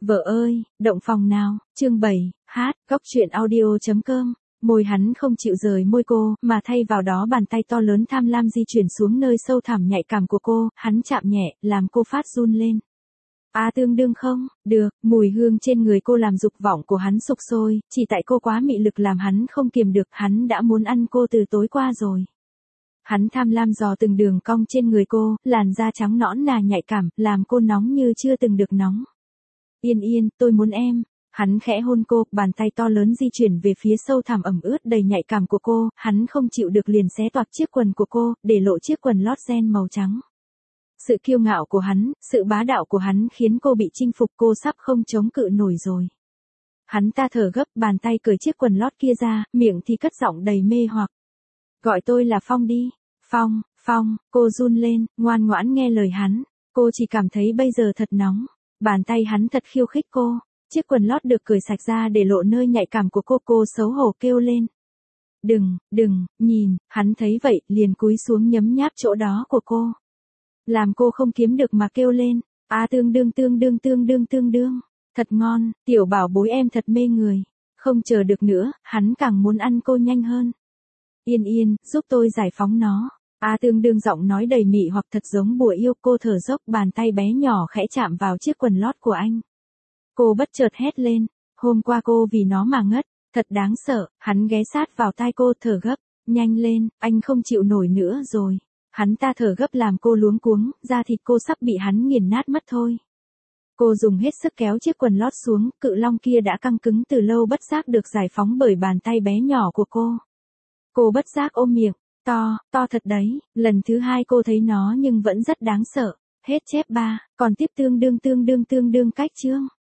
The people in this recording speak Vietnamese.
Vợ ơi, động phòng nào, chương 7, hát, góc truyện audio.com. Môi hắn không chịu rời môi cô, mà thay vào đó bàn tay to lớn tham lam di chuyển xuống nơi sâu thẳm nhạy cảm của cô, hắn chạm nhẹ, làm cô phát run lên. Tương đương không, được, mùi hương trên người cô làm dục vọng của hắn sục sôi, chỉ tại cô quá mị lực làm hắn không kiềm được, hắn đã muốn ăn cô từ tối qua rồi. Hắn tham lam dò từng đường cong trên người cô, làn da trắng nõn nà nhạy cảm, làm cô nóng như chưa từng được nóng. Yên Yên, tôi muốn em. Hắn khẽ hôn cô, bàn tay to lớn di chuyển về phía sâu thẳm ẩm ướt đầy nhạy cảm của cô, hắn không chịu được liền xé toạc chiếc quần của cô, để lộ chiếc quần lót ren màu trắng. Sự kiêu ngạo của hắn, sự bá đạo của hắn khiến cô bị chinh phục, cô sắp không chống cự nổi rồi. Hắn ta thở gấp, bàn tay cởi chiếc quần lót kia ra, miệng thì cất giọng đầy mê hoặc. Gọi tôi là Phong đi. Phong, Phong, cô run lên, ngoan ngoãn nghe lời hắn. Cô chỉ cảm thấy bây giờ thật nóng. Bàn tay hắn thật khiêu khích cô. Chiếc quần lót được cởi sạch ra để lộ nơi nhạy cảm của cô xấu hổ kêu lên. Đừng, nhìn, hắn thấy vậy, liền cúi xuống nhấm nháp chỗ đó của cô. Làm cô không kiếm được mà kêu lên. Tương đương. Thật ngon, tiểu bảo bối em thật mê người. Không chờ được nữa, hắn càng muốn ăn cô nhanh hơn. Yên, giúp tôi giải phóng nó. Tương đương giọng nói đầy mị hoặc thật giống bùa yêu, cô thở dốc, bàn tay bé nhỏ khẽ chạm vào chiếc quần lót của anh. Cô bất chợt hét lên, hôm qua cô vì nó mà ngất, thật đáng sợ, hắn ghé sát vào tai cô thở gấp, nhanh lên, anh không chịu nổi nữa rồi. Hắn ta thở gấp làm cô luống cuống, da thịt cô sắp bị hắn nghiền nát mất thôi. Cô dùng hết sức kéo chiếc quần lót xuống, cự long kia đã căng cứng từ lâu bất giác được giải phóng bởi bàn tay bé nhỏ của cô. Cô bất giác ôm miệng, to thật đấy, lần thứ hai cô thấy nó nhưng vẫn rất đáng sợ. Hết chép 3, còn tiếp tương đương cách chương.